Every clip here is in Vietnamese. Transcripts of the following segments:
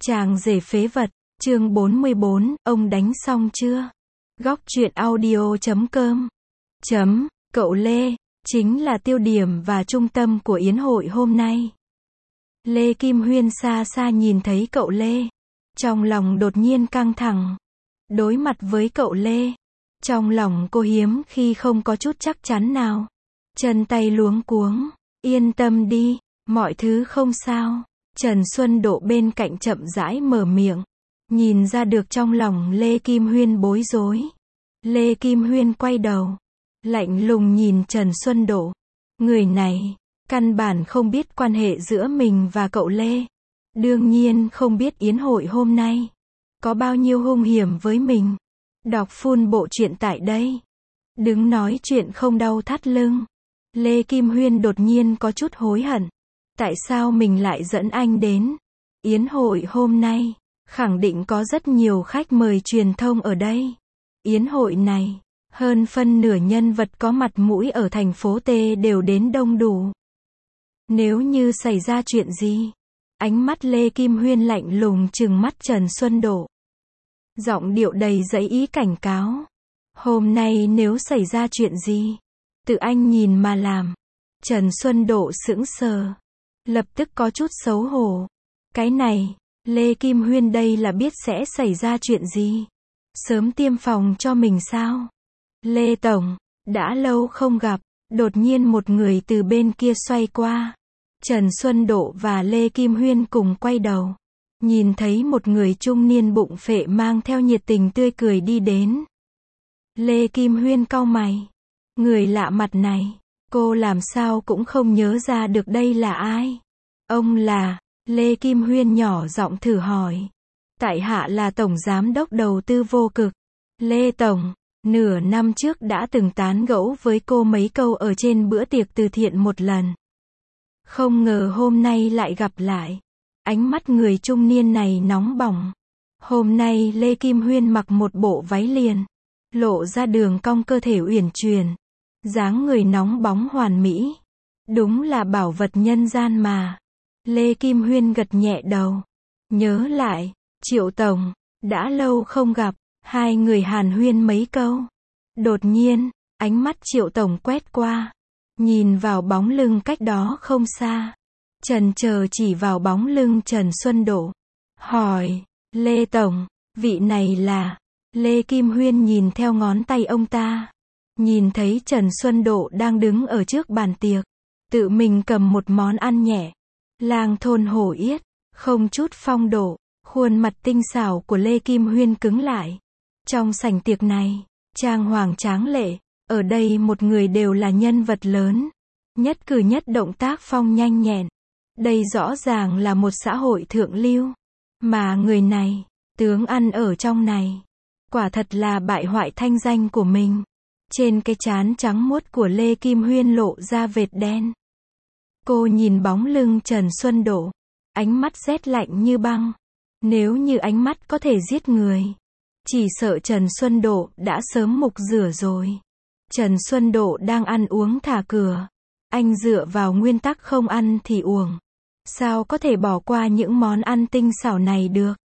Chàng rể phế vật, chương 44, ông đánh xong chưa? Góc truyện audio.com. Cậu Lê, chính là tiêu điểm và trung tâm của yến hội hôm nay. Lê Kim Huyên xa xa nhìn thấy cậu Lê. Trong lòng đột nhiên căng thẳng. Đối mặt với cậu Lê. Trong lòng cô hiếm khi không có chút chắc chắn nào. Chân tay luống cuống. Yên tâm đi, mọi thứ không sao. Trần Xuân Độ bên cạnh chậm rãi mở miệng. Nhìn ra được trong lòng Lê Kim Huyên bối rối. Lê Kim Huyên quay đầu. Lạnh lùng nhìn Trần Xuân Độ. Người này, căn bản không biết quan hệ giữa mình và cậu Lê. Đương nhiên không biết yến hội hôm nay có bao nhiêu hung hiểm với mình. Đọc full bộ truyện tại đây. Đứng nói chuyện không đau thắt lưng. Lê Kim Huyên đột nhiên có chút hối hận. Tại sao mình lại dẫn anh đến? Yến hội hôm nay, khẳng định có rất nhiều khách mời truyền thông ở đây. Yến hội này, hơn phân nửa nhân vật có mặt mũi ở thành phố T đều đến đông đủ. Nếu như xảy ra chuyện gì? Ánh mắt Lê Kim Huyên lạnh lùng trừng mắt Trần Xuân Độ. Giọng điệu đầy dẫy ý cảnh cáo. Hôm nay nếu xảy ra chuyện gì? Tự anh nhìn mà làm. Trần Xuân Độ sững sờ. Lập tức có chút xấu hổ. Cái này, Lê Kim Huyên đây là biết sẽ xảy ra chuyện gì? Sớm tiêm phòng cho mình sao? Lê Tổng, đã lâu không gặp, đột nhiên một người từ bên kia xoay qua. Trần Xuân Độ và Lê Kim Huyên cùng quay đầu. Nhìn thấy một người trung niên bụng phệ mang theo nhiệt tình tươi cười đi đến. Lê Kim Huyên cau mày. Người lạ mặt này, cô làm sao cũng không nhớ ra được đây là ai. Ông là, Lê Kim Huyên nhỏ giọng thử hỏi. Tại hạ là Tổng Giám đốc Đầu tư Vô Cực. Lê Tổng, nửa năm trước đã từng tán gẫu với cô mấy câu ở trên bữa tiệc từ thiện một lần. Không ngờ hôm nay lại gặp lại. Ánh mắt người trung niên này nóng bỏng. Hôm nay Lê Kim Huyên mặc một bộ váy liền. Lộ ra đường cong cơ thể uyển chuyển. Dáng người nóng bóng hoàn mỹ. Đúng là bảo vật nhân gian mà. Lê Kim Huyên gật nhẹ đầu. Nhớ lại, Triệu Tổng, đã lâu không gặp. Hai người hàn huyên mấy câu. Đột nhiên, ánh mắt Triệu Tổng quét qua. Nhìn vào bóng lưng cách đó không xa. Chần chờ chỉ vào bóng lưng Trần Xuân Độ. Hỏi, Lê Tổng, vị này là... Lê Kim Huyên nhìn theo ngón tay ông ta. Nhìn thấy Trần Xuân Độ đang đứng ở trước bàn tiệc. Tự mình cầm một món ăn nhẹ. Lang thôn hổ yết, không chút phong độ. Khuôn mặt tinh xảo của Lê Kim Huyên cứng lại. Trong sảnh tiệc này, trang hoàng tráng lệ. Ở đây một người đều là nhân vật lớn. Nhất cử nhất động tác phong nhanh nhẹn. Đây rõ ràng là một xã hội thượng lưu. Mà người này, tướng ăn ở trong này. Quả thật là bại hoại thanh danh của mình. Trên cái trán trắng muốt của Lê Kim Huyên lộ ra vệt đen. Cô nhìn bóng lưng Trần Xuân Độ. Ánh mắt rét lạnh như băng. Nếu như ánh mắt có thể giết người. Chỉ sợ Trần Xuân Độ đã sớm mục rửa rồi. Trần Xuân Độ đang ăn uống thả cửa. Anh dựa vào nguyên tắc không ăn thì uổng. Sao có thể bỏ qua những món ăn tinh xảo này được?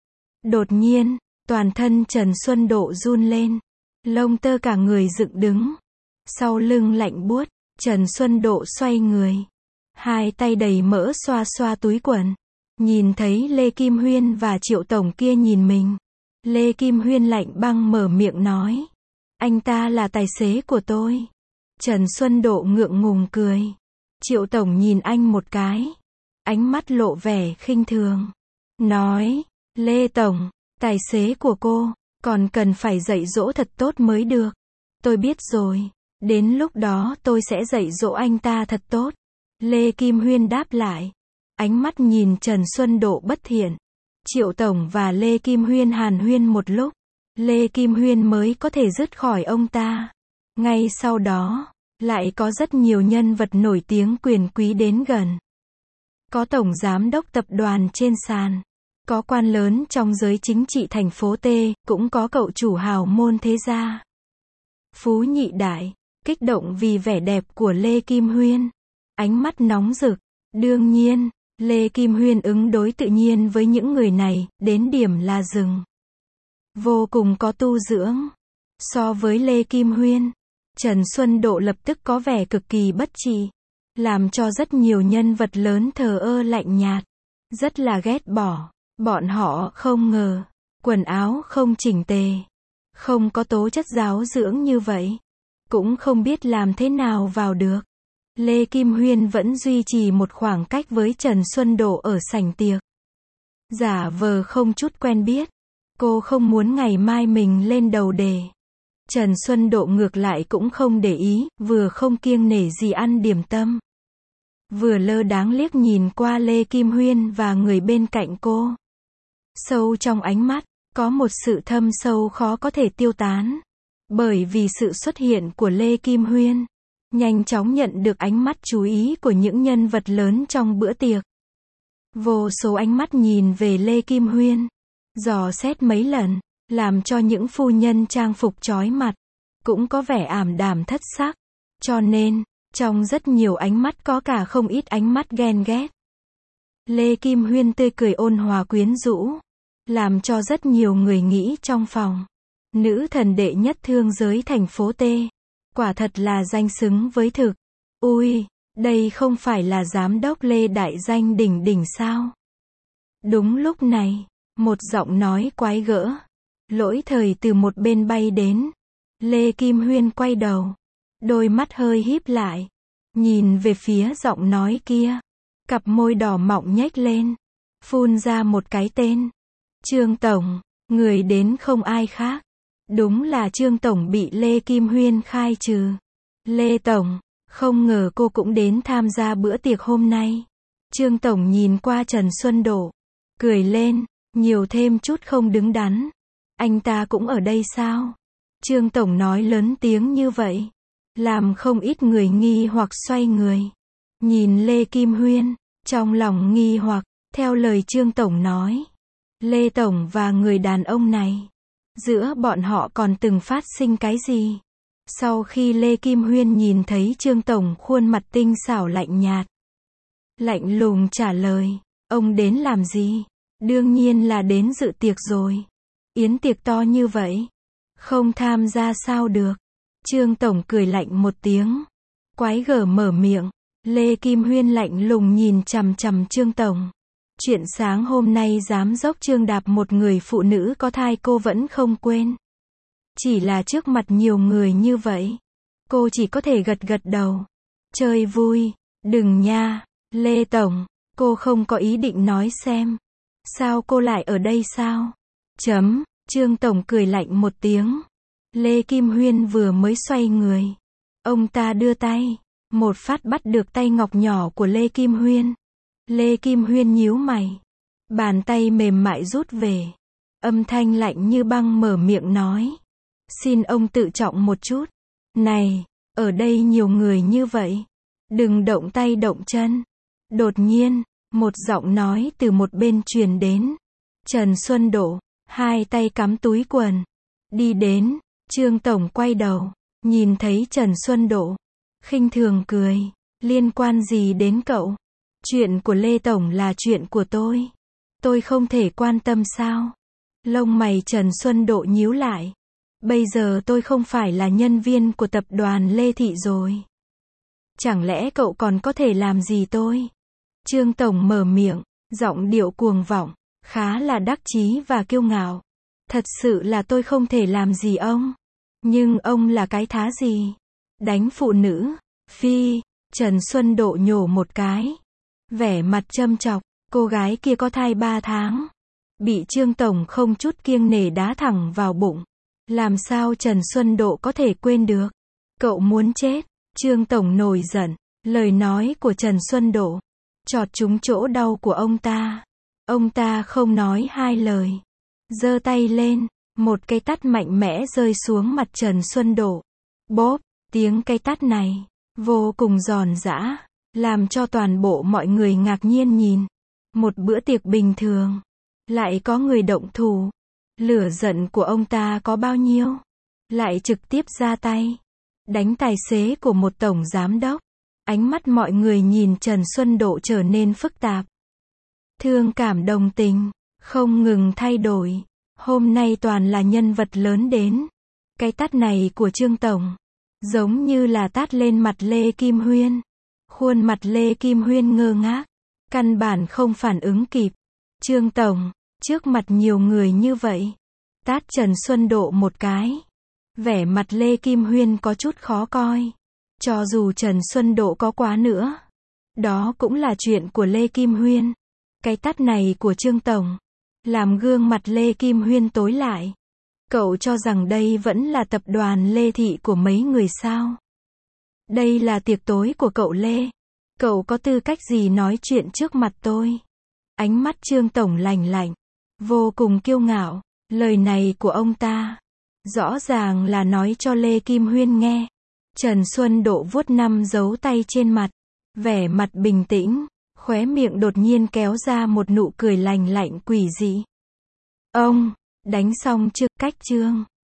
Đột nhiên, toàn thân Trần Xuân Độ run lên. Lông tơ cả người dựng đứng. Sau lưng lạnh buốt, Trần Xuân Độ xoay người. Hai tay đầy mỡ xoa xoa túi quần. Nhìn thấy Lê Kim Huyên và Triệu Tổng kia nhìn mình. Lê Kim Huyên lạnh băng mở miệng nói. Anh ta là tài xế của tôi. Trần Xuân Độ ngượng ngùng cười. Triệu Tổng nhìn anh một cái. Ánh mắt lộ vẻ khinh thường. Nói, Lê Tổng, tài xế của cô, còn cần phải dạy dỗ thật tốt mới được. Tôi biết rồi, đến lúc đó tôi sẽ dạy dỗ anh ta thật tốt. Lê Kim Huyên đáp lại. Ánh mắt nhìn Trần Xuân Độ bất thiện. Triệu Tổng và Lê Kim Huyên hàn huyên một lúc. Lê Kim Huyên mới có thể dứt khỏi ông ta. Ngay sau đó, lại có rất nhiều nhân vật nổi tiếng quyền quý đến gần. Có Tổng Giám đốc tập đoàn trên sàn. Có quan lớn trong giới chính trị thành phố T, cũng có cậu chủ hào môn thế gia. Phú nhị đại, kích động vì vẻ đẹp của Lê Kim Huyên. Ánh mắt nóng rực. Đương nhiên, Lê Kim Huyên ứng đối tự nhiên với những người này, đến điểm là dừng. Vô cùng có tu dưỡng. So với Lê Kim Huyên, Trần Xuân Độ lập tức có vẻ cực kỳ bất trị, làm cho rất nhiều nhân vật lớn thờ ơ lạnh nhạt, rất là ghét bỏ. Bọn họ không ngờ, quần áo không chỉnh tề, không có tố chất giáo dưỡng như vậy, cũng không biết làm thế nào vào được. Lê Kim Huyên vẫn duy trì một khoảng cách với Trần Xuân Độ ở sảnh tiệc. Giả vờ không chút quen biết. Cô không muốn ngày mai mình lên đầu đề. Trần Xuân Độ ngược lại cũng không để ý, vừa không kiêng nể gì ăn điểm tâm, vừa lơ đãng liếc nhìn qua Lê Kim Huyên và người bên cạnh cô. Sâu trong ánh mắt, có một sự thâm sâu khó có thể tiêu tán. Bởi vì sự xuất hiện của Lê Kim Huyên, nhanh chóng nhận được ánh mắt chú ý của những nhân vật lớn trong bữa tiệc. Vô số ánh mắt nhìn về Lê Kim Huyên, dò xét mấy lần, làm cho những phu nhân trang phục chói mặt, cũng có vẻ ảm đạm thất sắc. Cho nên, trong rất nhiều ánh mắt có cả không ít ánh mắt ghen ghét. Lê Kim Huyên tươi cười ôn hòa quyến rũ, làm cho rất nhiều người nghĩ trong phòng. Nữ thần đệ nhất thương giới thành phố T. Quả thật là danh xứng với thực. Ui, đây không phải là giám đốc Lê đại danh đỉnh đỉnh sao? Đúng lúc này, một giọng nói quái gở, lỗi thời từ một bên bay đến. Lê Kim Huyên quay đầu, đôi mắt hơi híp lại, nhìn về phía giọng nói kia. Cặp môi đỏ mọng nhếch lên, phun ra một cái tên. Trương Tổng, người đến không ai khác. Đúng là Trương Tổng bị Lê Kim Huyên khai trừ. Lê Tổng, không ngờ cô cũng đến tham gia bữa tiệc hôm nay. Trương Tổng nhìn qua Trần Xuân Độ, cười lên, nhiều thêm chút không đứng đắn. Anh ta cũng ở đây sao? Trương Tổng nói lớn tiếng như vậy, làm không ít người nghi hoặc xoay người. Nhìn Lê Kim Huyên, trong lòng nghi hoặc, theo lời Trương Tổng nói. Lê Tổng và người đàn ông này, giữa bọn họ còn từng phát sinh cái gì? Sau khi Lê Kim Huyên nhìn thấy Trương Tổng khuôn mặt tinh xảo lạnh nhạt, lạnh lùng trả lời, ông đến làm gì? Đương nhiên là đến dự tiệc rồi. Yến tiệc to như vậy, không tham gia sao được? Trương Tổng cười lạnh một tiếng, quái gở mở miệng. Lê Kim Huyên lạnh lùng nhìn chằm chằm Trương Tổng. Chuyện sáng hôm nay dám dốc Trương đạp một người phụ nữ có thai cô vẫn không quên. Chỉ là trước mặt nhiều người như vậy, cô chỉ có thể gật gật đầu. Chơi vui, đừng nha, Lê Tổng, cô không có ý định nói xem. Sao cô lại ở đây sao? Trương Tổng cười lạnh một tiếng. Lê Kim Huyên vừa mới xoay người, ông ta đưa tay, một phát bắt được tay ngọc nhỏ của Lê Kim Huyên. Lê Kim Huyên nhíu mày, bàn tay mềm mại rút về, âm thanh lạnh như băng mở miệng nói, xin ông tự trọng một chút. Này, ở đây nhiều người như vậy, đừng động tay động chân. Đột nhiên, một giọng nói từ một bên truyền đến. Trần Xuân Độ, hai tay cắm túi quần, đi đến. Trương Tổng quay đầu, nhìn thấy Trần Xuân Độ, khinh thường cười, liên quan gì đến cậu? Chuyện của Lê Tổng là chuyện của tôi không thể quan tâm sao? Lông mày Trần Xuân Độ nhíu lại. Bây giờ tôi không phải là nhân viên của tập đoàn Lê Thị rồi. Chẳng lẽ cậu còn có thể làm gì tôi? Trương Tổng mở miệng, giọng điệu cuồng vọng, khá là đắc chí và kiêu ngạo. Thật sự là tôi không thể làm gì ông. Nhưng ông là cái thá gì? Đánh phụ nữ? Phi, Trần Xuân Độ nhổ một cái. Vẻ mặt châm chọc, cô gái kia có thai 3 tháng. Bị Trương Tổng không chút kiêng nể đá thẳng vào bụng. Làm sao Trần Xuân Độ có thể quên được? Cậu muốn chết. Trương Tổng nổi giận. Lời nói của Trần Xuân Độ chọt trúng chỗ đau của ông ta. Ông ta không nói hai lời, giơ tay lên, một cái tát mạnh mẽ rơi xuống mặt Trần Xuân Độ. Bốp, tiếng cái tát này vô cùng giòn giã, làm cho toàn bộ mọi người ngạc nhiên nhìn. Một bữa tiệc bình thường, lại có người động thủ. Lửa giận của ông ta có bao nhiêu, lại trực tiếp ra tay đánh tài xế của một tổng giám đốc. Ánh mắt mọi người nhìn Trần Xuân Độ trở nên phức tạp. thương cảm đồng tình, không ngừng thay đổi. Hôm nay toàn là nhân vật lớn đến. Cái tát này của Trương Tổng, giống như là tát lên mặt Lê Kim Huyên. Khuôn mặt Lê Kim Huyên ngơ ngác, căn bản không phản ứng kịp. Trương Tổng, trước mặt nhiều người như vậy, tát Trần Xuân Độ một cái. Vẻ mặt Lê Kim Huyên có chút khó coi. Cho dù Trần Xuân Độ có quá nữa, đó cũng là chuyện của Lê Kim Huyên. Cái tát này của Trương Tổng, làm gương mặt Lê Kim Huyên tối lại. Cậu cho rằng đây vẫn là tập đoàn Lê Thị của mấy người sao? Đây là tiệc tối của cậu Lê. Cậu có tư cách gì nói chuyện trước mặt tôi? Ánh mắt Trương Tổng lạnh lạnh, vô cùng kiêu ngạo. Lời này của ông ta, rõ ràng là nói cho Lê Kim Huyên nghe. Trần Xuân Độ vuốt 5 dấu tay trên mặt, vẻ mặt bình tĩnh, khóe miệng đột nhiên kéo ra một nụ cười lành lạnh quỷ dị. Ông, đánh xong chưa? Cách Trương